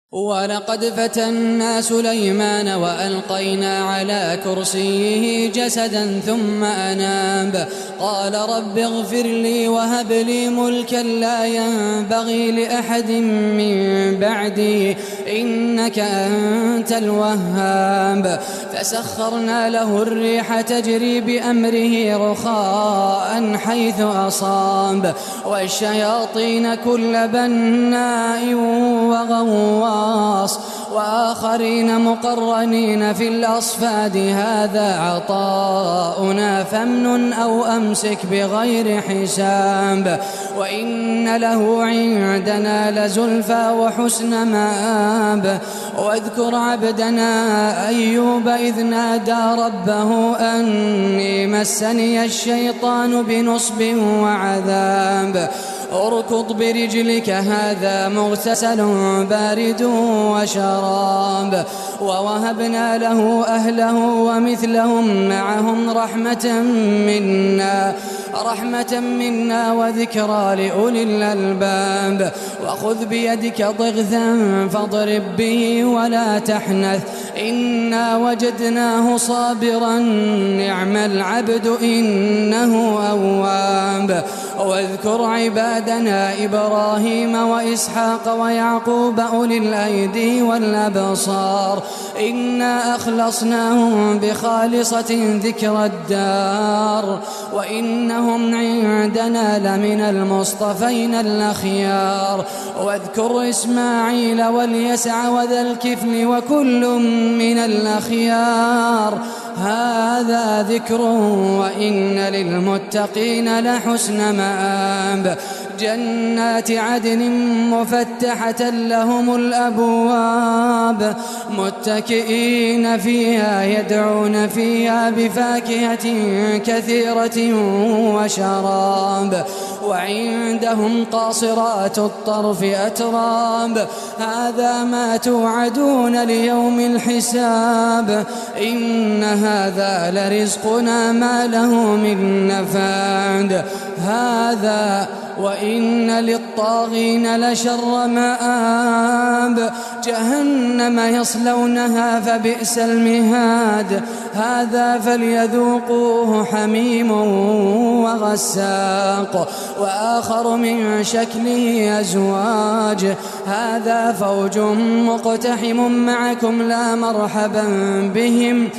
ولقد فتنا سليمان وألقينا على كرسيه جسدا ثم أناب قال رب اغفر لي وهب لي ملكا لا ينبغي لأحد من بعدي إنك أنت الوهاب فسخرنا له الريح تجري بأمره رخاء حيث أصاب والشياطين كل بناء وغواص وآخرين مقرنين في الأصفاد هذا عطاؤنا فامنن أو أمسك بغير حساب وإن له عندنا لزلفى وحسن مآب واذكر عبدنا أيوب إذ نادى ربه أني مسني الشيطان بنصب وعذاب اركض برجلك هذا مغتسل بارد وشراب ووهبنا له أهله ومثلهم معهم رحمة منا وذكرى لأولي الألباب وخذ بيدك ضغثا فاضرب به ولا تحنث إنا وجدناه صابرا نعم العبد إنه أواب واذكر عبادنا إبراهيم وإسحاق ويعقوب أولي الأيدي والأبصار إنا أخلصناهم بخالصة ذكر الدار وإنهم عندنا لمن المصطفين الأخيار واذكر إسماعيل واليسع وذا الكفل وكل من الأخيار هذا ذكر وإن للمتقين لحسن مآب جنات عدن مفتحة لهم الأبواب متكئين فيها يدعون فيها بفاكهة كثيرة وشراب وعندهم قاصرات الطرف أتراب هذا ما توعدون ليوم الحساب إن هذا لرزقنا ما له من نفاد هذا وإن للطاغين لشر مآب جهنم يصلونها فبئس المهاد هذا فليذوقوه حميم وغساق وآخر من شكله أزواج هذا فوج مقتحم معكم لا مرحبا بهم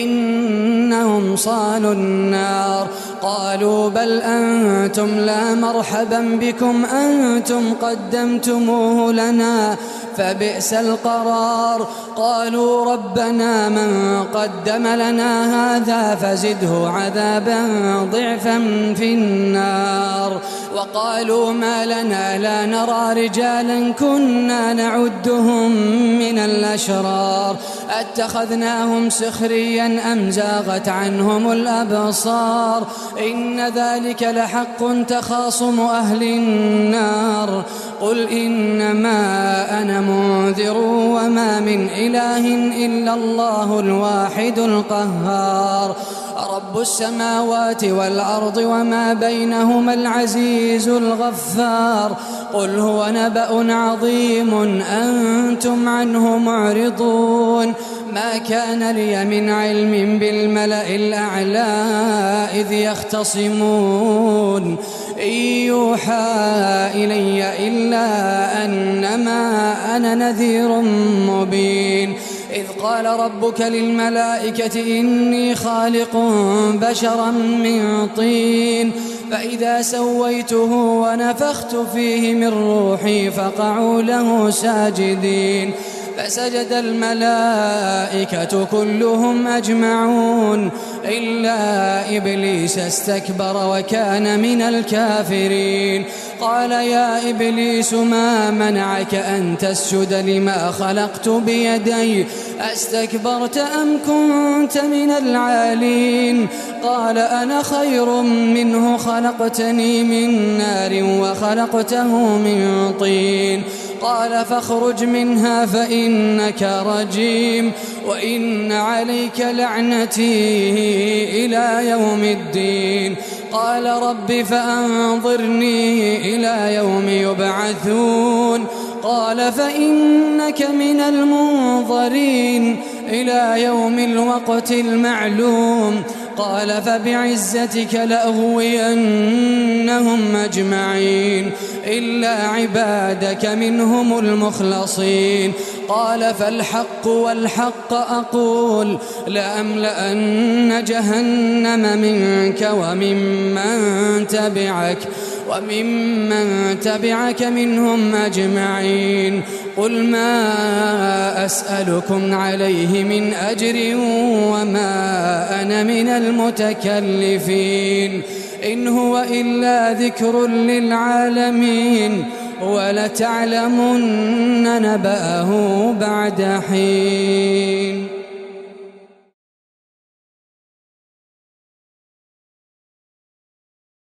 إنهم صالوا النار قالوا بل أنتم لا مرحبا بكم أنتم قدمتموه لنا فبئس القرار قالوا ربنا من قدم لنا هذا فزده عذابا ضعفا في النار وقالوا ما لنا لا نرى رجالا كنا نعدهم من الأشرار اتخذناهم سخريا أم زاغت عنهم الأبصار إن ذلك لحق تخاصم أهل النار قل إنما أنا منذر وما من إله إلا الله الواحد القهار رب السماوات والأرض وما بينهما العزيز الغفار قل هو نبأ عظيم أنتم عنه معرضون ما كان لي من علم بالملأ الأعلى إذ يختصمون إن يوحى إلي إلا أنما أنا نذير مبين إذ قال ربك للملائكة إني خالق بشرا من طين فإذا سويته ونفخت فيه من روحي فقعوا له ساجدين فسجد الملائكة كلهم أجمعون إلا إبليس استكبر وكان من الكافرين قال يا إبليس ما منعك أن تسجد لما خلقت بيدي أستكبرت أم كنت من العالين قال أنا خير منه خلقتني من نار وخلقته من طين قال فاخرج منها فإنك رجيم وإن عليك لعنتي إلى يوم الدين قال رب فأنظرني إلى يوم يبعثون قال فإنك من المنظرين إلى يوم الوقت المعلوم قال فبعزتك لأغوينهم أجمعين إلا عبادك منهم المخلصين قال فالحق والحق أقول لأملأن جهنم منك وممن تبعك منهم أجمعين قل ما أسألكم عليه من أجر وما أنا من المتكلفين إن هو إلا ذكر للعالمين ولتعلمن نبأه بعد حين.